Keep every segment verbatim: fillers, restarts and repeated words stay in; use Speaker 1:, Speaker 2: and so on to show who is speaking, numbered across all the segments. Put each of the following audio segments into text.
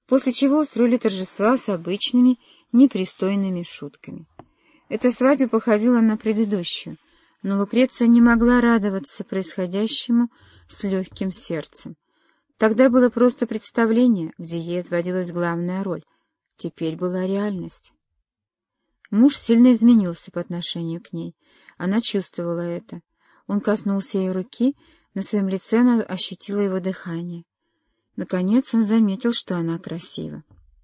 Speaker 1: после чего устроили торжества с обычными непристойными шутками. Эта свадьба походила на предыдущую, но Лукреция не могла радоваться происходящему с легким сердцем. Тогда было просто представление, где ей отводилась главная роль. Теперь была реальность. Муж сильно изменился по отношению к ней. Она чувствовала это. Он коснулся ее руки, на своем лице она ощутила его дыхание. Наконец он заметил, что она красива.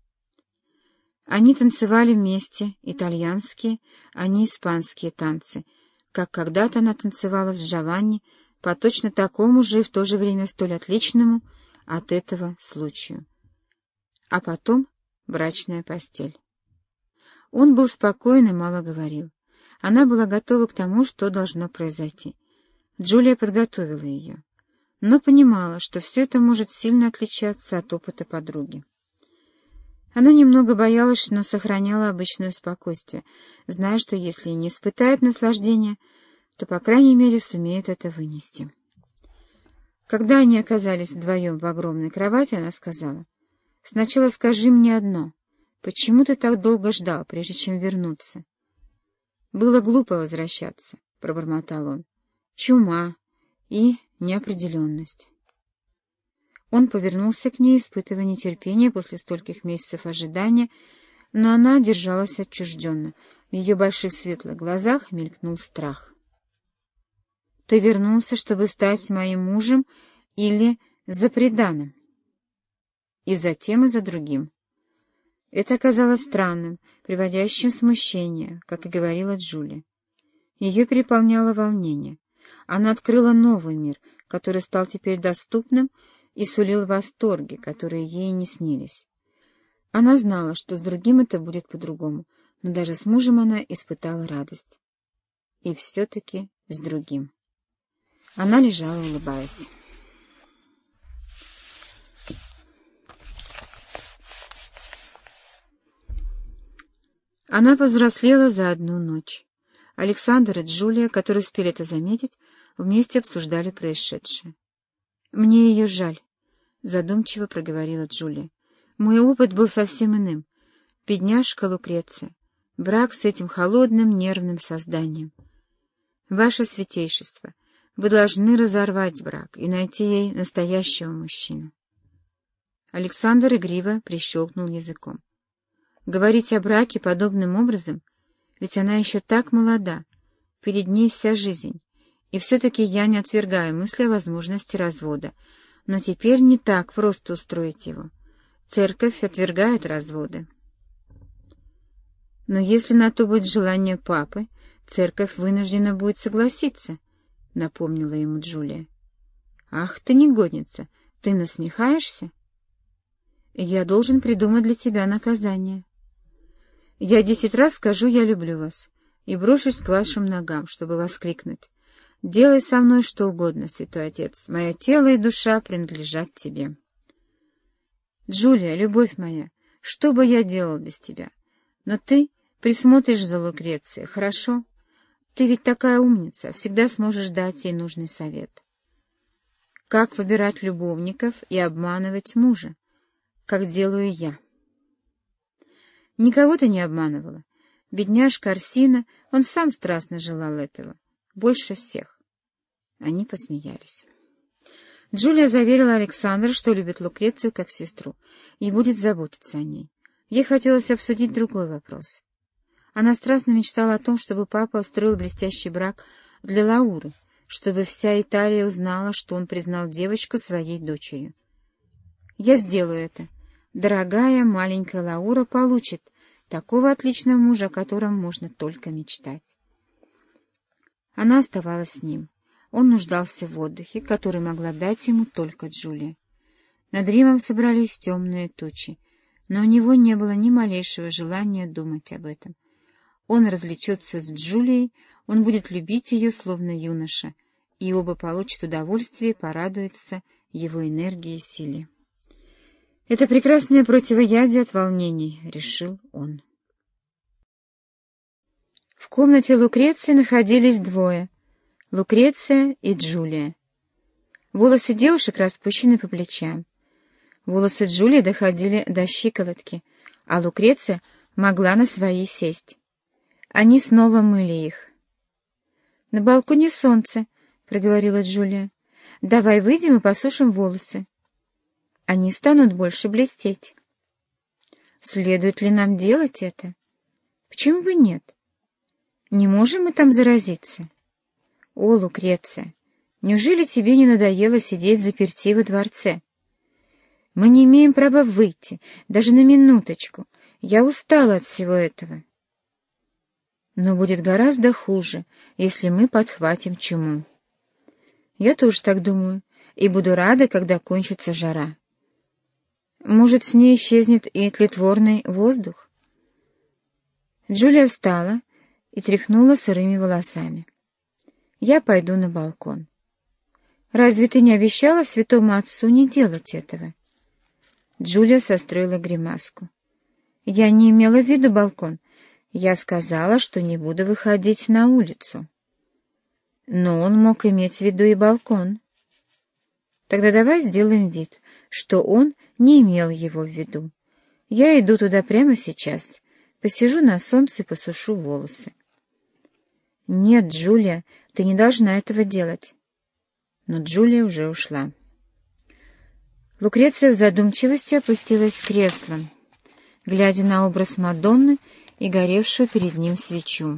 Speaker 1: Они танцевали вместе итальянские, а не испанские танцы, как когда-то она танцевала с Джованни по точно такому же и в то же время столь отличному от этого случаю. А потом брачная постель. Он был спокоен и мало говорил. Она была готова к тому, что должно произойти. Джулия подготовила ее, но понимала, что все это может сильно отличаться от опыта подруги. Она немного боялась, но сохраняла обычное спокойствие, зная, что если не испытает наслаждения, то, по крайней мере, сумеет это вынести. Когда они оказались вдвоем в огромной кровати, она сказала: «Сначала скажи мне одно. Почему ты так долго ждал, прежде чем вернуться?» «Было глупо возвращаться», — пробормотал он. «Чума и неопределенность». Он повернулся к ней, испытывая нетерпение после стольких месяцев ожидания, но она держалась отчужденно. В ее больших светлых глазах мелькнул страх. «Ты вернулся, чтобы стать моим мужем или за приданым?» «И за тем, и за другим». Это оказалось странным, приводящим в смущение, как и говорила Джулия. Ее переполняло волнение. Она открыла новый мир, который стал теперь доступным и сулил восторги, которые ей не снились. Она знала, что с другим это будет по-другому, но даже с мужем она испытала радость. И все-таки с другим. Она лежала, улыбаясь. Она повзрослела за одну ночь. Александр и Джулия, которые успели это заметить, вместе обсуждали происшедшее. «Мне ее жаль», — задумчиво проговорила Джулия. «Мой опыт был совсем иным. Бедняжка Лукреция. Брак с этим холодным, нервным созданием. Ваше святейшество, вы должны разорвать брак и найти ей настоящего мужчину». Александр игриво прищелкнул языком. «Говорить о браке подобным образом? Ведь она еще так молода. Перед ней вся жизнь. И все-таки я не отвергаю мысли о возможности развода. Но теперь не так просто устроить его. Церковь отвергает разводы. Но если на то будет желание папы, церковь вынуждена будет согласиться, — напомнила ему Джулия. «Ах ты негодница! Ты насмехаешься? Я должен придумать для тебя наказание. Я десять раз скажу «я люблю вас» и брошусь к вашим ногам, чтобы воскликнуть: «Делай со мной что угодно, святой отец, мое тело и душа принадлежат тебе». Джулия, любовь моя, что бы я делал без тебя? Но ты присмотришь за Лукрецией, хорошо? Ты ведь такая умница, всегда сможешь дать ей нужный совет. Как выбирать любовников и обманывать мужа, как делаю я. Никого ты не обманывала. Бедняжка Арсина, он сам страстно желал этого. Больше всех. Они посмеялись. Джулия заверила Александра, что любит Лукрецию как сестру и будет заботиться о ней. Ей хотелось обсудить другой вопрос. Она страстно мечтала о том, чтобы папа устроил блестящий брак для Лауры, чтобы вся Италия узнала, что он признал девочку своей дочерью. «Я сделаю это. Дорогая маленькая Лаура получит такого отличного мужа, о котором можно только мечтать». Она оставалась с ним. Он нуждался в отдыхе, который могла дать ему только Джулия. Над Римом собрались темные тучи, но у него не было ни малейшего желания думать об этом. Он развлечется с Джулией, он будет любить ее, словно юноша, и оба получат удовольствие и порадуются его энергии и силе. «Это прекрасное противоядие от волнений», — решил он. В комнате Лукреции находились двое — Лукреция и Джулия. Волосы девушек распущены по плечам. Волосы Джулии доходили до щиколотки, а Лукреция могла на свои сесть. Они снова мыли их. — На балконе солнце, — проговорила Джулия. — Давай выйдем и посушим волосы. Они станут больше блестеть. — Следует ли нам делать это? — Почему бы нет? Не можем мы там заразиться? — О, Лукреция, неужели тебе не надоело сидеть заперти во дворце? Мы не имеем права выйти, даже на минуточку. Я устала от всего этого. Но будет гораздо хуже, если мы подхватим чуму. Я тоже так думаю, и буду рада, когда кончится жара. Может, с ней исчезнет и тлетворный воздух? Джулия встала и тряхнула сырыми волосами. Я пойду на балкон. Разве ты не обещала святому отцу не делать этого? Джулия состроила гримаску. Я не имела в виду балкон. Я сказала, что не буду выходить на улицу. Но он мог иметь в виду и балкон. Тогда давай сделаем вид, что он не имел его в виду. Я иду туда прямо сейчас. Посижу на солнце и посушу волосы. Нет, Джулия, ты не должна этого делать. Но Джулия уже ушла. Лукреция в задумчивости опустилась в кресло, глядя на образ Мадонны и горевшую перед ним свечу.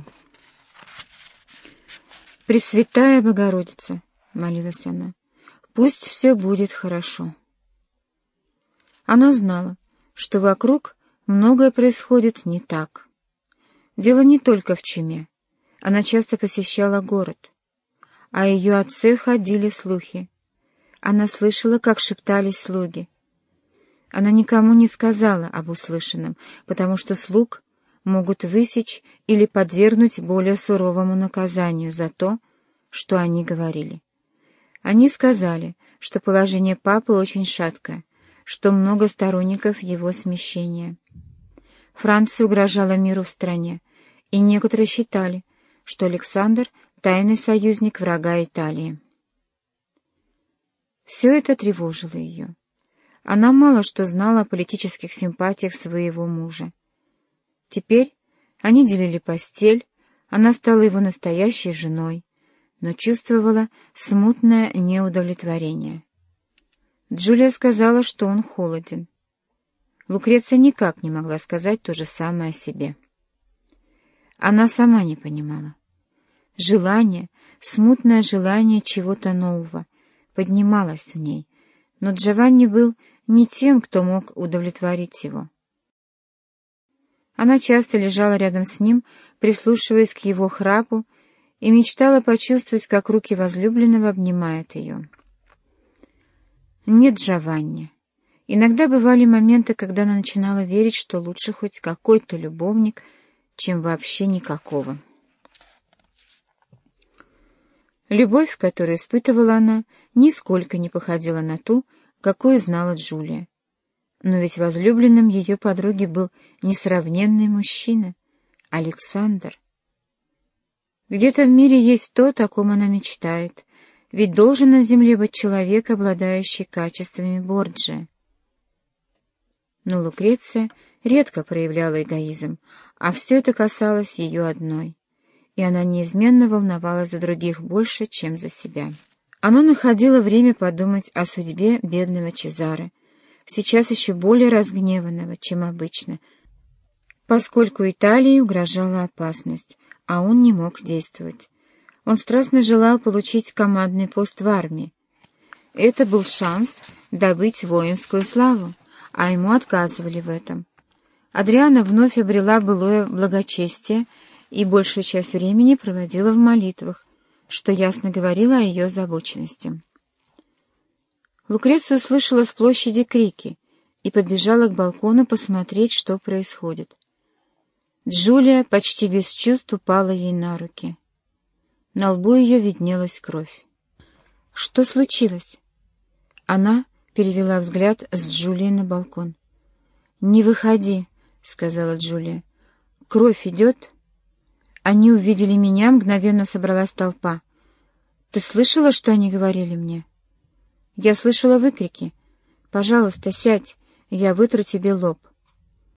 Speaker 1: «Пресвятая Богородица», — молилась она, — «пусть все будет хорошо». Она знала, что вокруг многое происходит не так. Дело не только в чуме. Она часто посещала город. О ее отце ходили слухи. Она слышала, как шептались слуги. Она никому не сказала об услышанном, потому что слуг могут высечь или подвергнуть более суровому наказанию за то, что они говорили. Они сказали, что положение папы очень шаткое, что много сторонников его смещения. Франция угрожала миру в стране, и некоторые считали, что Александр — тайный союзник врага Италии. Все это тревожило ее. Она мало что знала о политических симпатиях своего мужа. Теперь они делили постель, она стала его настоящей женой, но чувствовала смутное неудовлетворение. Джулия сказала, что он холоден. Лукреция никак не могла сказать то же самое о себе. Она сама не понимала. Желание, смутное желание чего-то нового поднималось в ней, но Джованни был не тем, кто мог удовлетворить его. Она часто лежала рядом с ним, прислушиваясь к его храпу, и мечтала почувствовать, как руки возлюбленного обнимают ее. Нет, Джованни. Иногда бывали моменты, когда она начинала верить, что лучше хоть какой-то любовник, чем вообще никакого. Любовь, которую испытывала она, нисколько не походила на ту, какую знала Джулия. Но ведь возлюбленным ее подруги был несравненный мужчина — Александр. Где-то в мире есть то, о ком она мечтает, ведь должен на земле быть человек, обладающий качествами Борджиа. Но Лукреция редко проявляла эгоизм, а все это касалось ее одной, и она неизменно волновалась за других больше, чем за себя. Она находила время подумать о судьбе бедного Чезаре, сейчас еще более разгневанного, чем обычно, поскольку Италии угрожала опасность, а он не мог действовать. Он страстно желал получить командный пост в армии. Это был шанс добыть воинскую славу, а ему отказывали в этом. Адриана вновь обрела былое благочестие и большую часть времени проводила в молитвах, что ясно говорило о ее озабоченности. Лукреция услышала с площади крики и подбежала к балкону посмотреть, что происходит. Джулия почти без чувств упала ей на руки. На лбу ее виднелась кровь. «Что случилось?» Она перевела взгляд с Джулии на балкон. «Не выходи», — сказала Джулия. «Кровь идет?» Они увидели меня, мгновенно собралась толпа. «Ты слышала, что они говорили мне?» «Я слышала выкрики. Пожалуйста, сядь, я вытру тебе лоб».